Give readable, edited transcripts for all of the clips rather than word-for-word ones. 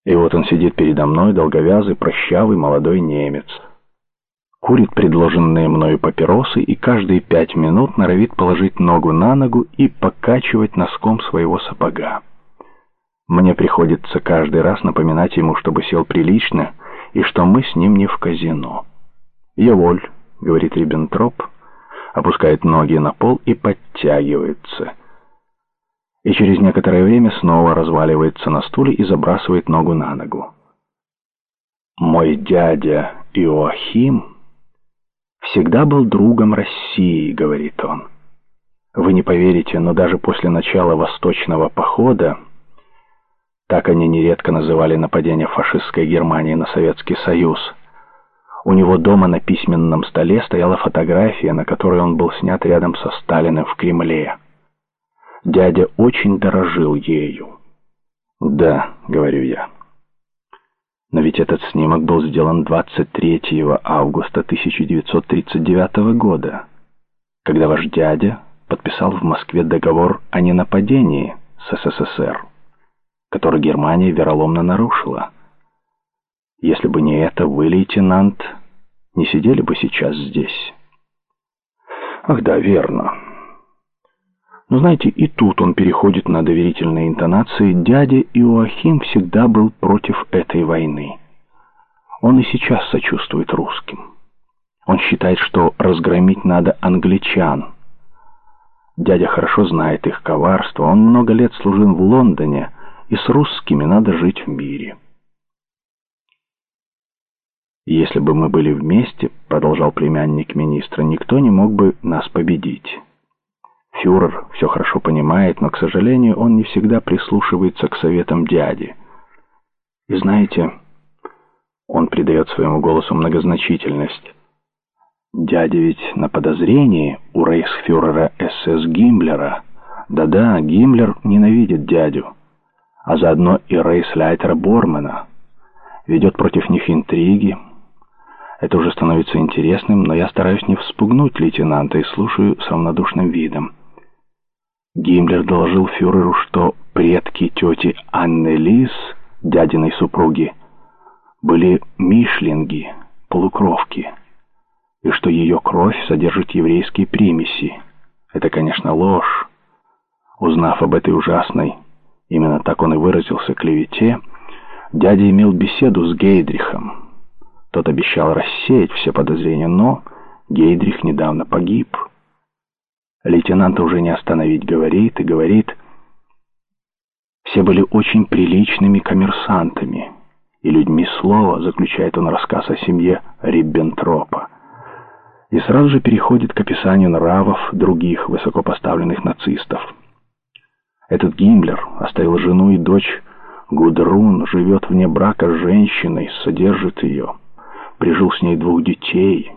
И вот он сидит передо мной, долговязый, прыщавый молодой немец. Курит предложенные мною папиросы и каждые 5 минут норовит положить ногу на ногу и покачивать носком своего сапога. Мне приходится каждый раз напоминать ему, чтобы сел прилично, и что мы с ним не в казино. «Яволь», — говорит Риббентроп, опускает ноги на пол и подтягивается. И через некоторое время снова разваливается на стуле и забрасывает ногу на ногу. «Мой дядя Иоахим всегда был другом России», — говорит он. «Вы не поверите, но даже после начала Восточного похода, так они нередко называли нападение фашистской Германии на Советский Союз, у него дома на письменном столе стояла фотография, на которой он был снят рядом со Сталиным в Кремле. Дядя очень дорожил ею». «Да», — говорю я. «Но ведь этот снимок был сделан 23 августа 1939 года, когда ваш дядя подписал в Москве договор о ненападении с СССР, который Германия вероломно нарушила. Если бы не это, вы, лейтенант, не сидели бы сейчас здесь». «Ах да, верно». Но знаете, и тут он переходит на доверительные интонации. Дядя Иоахим всегда был против этой войны. Он и сейчас сочувствует русским. Он считает, что разгромить надо англичан. Дядя хорошо знает их коварство. Он много лет служил в Лондоне, и с русскими надо жить в мире. «Если бы мы были вместе, — продолжал племянник министра, — никто не мог бы нас победить. Фюрер все хорошо понимает, но, к сожалению, он не всегда прислушивается к советам дяди. И знаете, он придает своему голосу многозначительность. Дядя ведь на подозрении у рейхсфюрера СС Гиммлера. Да-да, Гиммлер ненавидит дядю, а заодно и рейхсляйтера Бормана. Ведет против них интриги. Это уже становится интересным, но я стараюсь не вспугнуть лейтенанта и слушаю с равнодушным видом. Гиммлер доложил фюреру, что предки тети Анны Лис, дядиной супруги, были мишлинги, полукровки, и что ее кровь содержит еврейские примеси. Это, конечно, ложь. Узнав об этой ужасной, именно так он и выразился, клевете, дядя имел беседу с Гейдрихом. Тот обещал рассеять все подозрения, но Гейдрих недавно погиб. Лейтенанта уже не остановить, говорит и говорит. Все были очень приличными коммерсантами и людьми слова, заключает он рассказ о семье Риббентропа. И сразу же переходит к описанию нравов других высокопоставленных нацистов. Этот Гиммлер оставил жену и дочь Гудрун, живет вне брака с женщиной, содержит ее, прижил с ней 2 детей.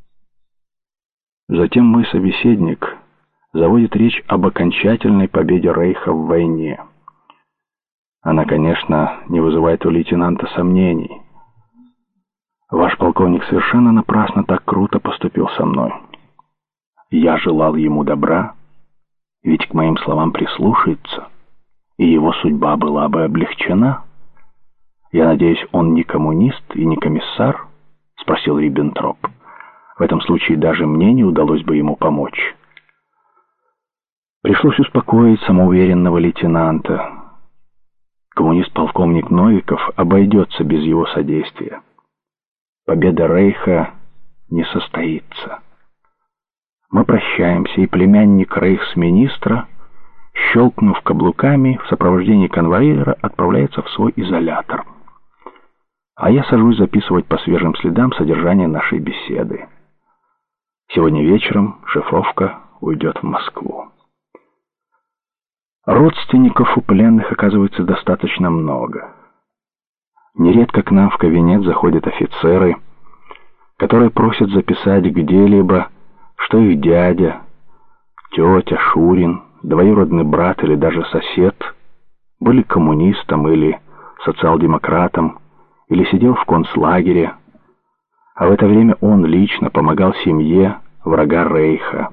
Затем мой собеседник заводит речь об окончательной победе Рейха в войне. Она, конечно, не вызывает у лейтенанта сомнений. Ваш полковник совершенно напрасно так круто поступил со мной. Я желал ему добра, ведь к моим словам прислушается, и его судьба была бы облегчена. Я надеюсь, он не коммунист и не комиссар? Спросил Риббентроп. В этом случае даже мне не удалось бы ему помочь. Пришлось успокоить самоуверенного лейтенанта. Коммунист-полковник Новиков обойдется без его содействия. Победа Рейха не состоится. Мы прощаемся, и племянник рейхсминистра, щелкнув каблуками, в сопровождении конвоира отправляется в свой изолятор. А я сажусь записывать по свежим следам содержание нашей беседы. Сегодня вечером шифровка уйдет в Москву. Родственников у пленных оказывается достаточно много. Нередко к нам в кабинет заходят офицеры, которые просят записать где-либо, что их дядя, тетя, Шурин, двоюродный брат или даже сосед были коммунистом или социал-демократом, или сидел в концлагере, а в это время он лично помогал семье врага Рейха.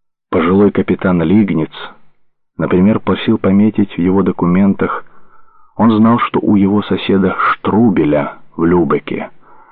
Пожилой капитан Лигниц, например, просил пометить в его документах Он знал, что у его соседа Штрубеля в Любеке